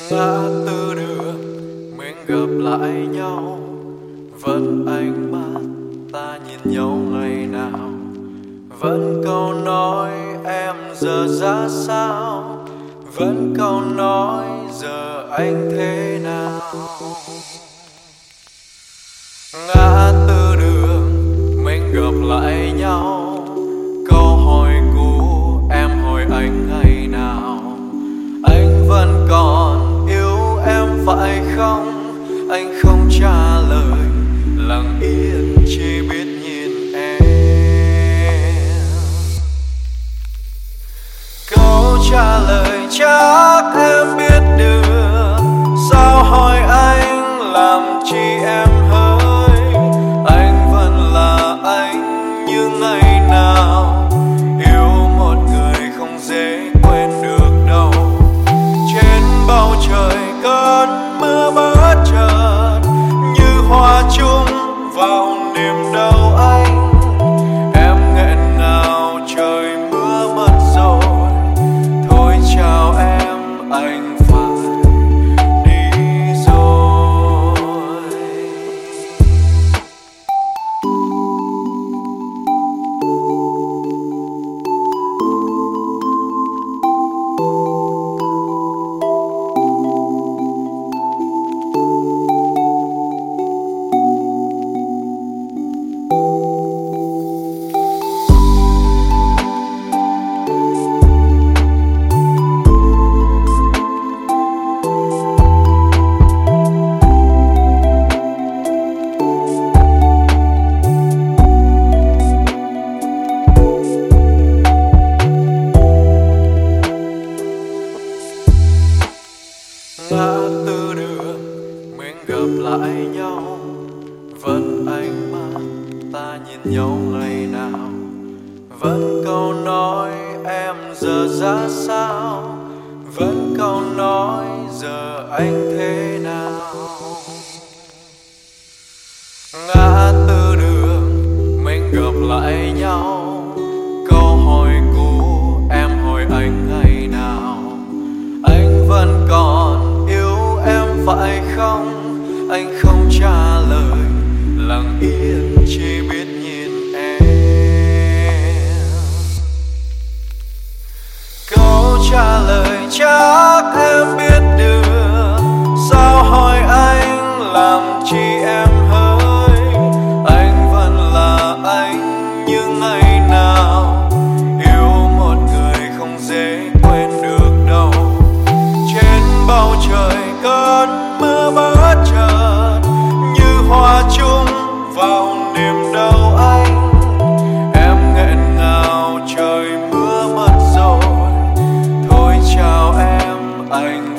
Ngã tư đường mình gặp lại nhau, vẫn ánh mắt ta nhìn nhau ngày nào, vẫn câu nói em giờ ra sao, vẫn câu nói giờ anh thế nào. Ngã tư đường mình gặp lại nhau, câu hỏi cũ em hỏi anh ngày nào, anh vẫn còn yêu em phải không? Anh không trả lời, lặng yên chỉ biết nhìn em. Câu trả lời chắc em biết được, sao hỏi anh làm chi em hỡi? Anh vẫn là anh như ngày nào, yêu một người không dễ quên được đâu. Trên bầu trời cơn mưa bất chợt như hoa chung vào niềm đau anh. Em nghẹn ngào trời mưa mất rồi, thôi chào em anh phải đi rồi. Ngã tư đường mình gặp lại nhau, vẫn ánh mắt ta nhìn nhau ngày nào, vẫn câu nói em giờ ra sao, vẫn câu nói giờ anh thế nào. Ngã tư đường mình gặp lại nhau, câu hỏi cũ em hỏi anh ngày nào, anh vẫn còn yêu em phải không? Anh không trả lời, lặng yên chỉ biết nhìn em. Câu trả lời chắc em biết được, sao hỏi anh làm chi em hỡi? Anh vẫn là anh như ngày nào, yêu một người không dễ quên được đâu. Trên bầu trời cơn mưa bất chợt như hoa chung vào niềm đau anh. Em nghẹn ngào trời mưa mất rồi, thôi chào em anh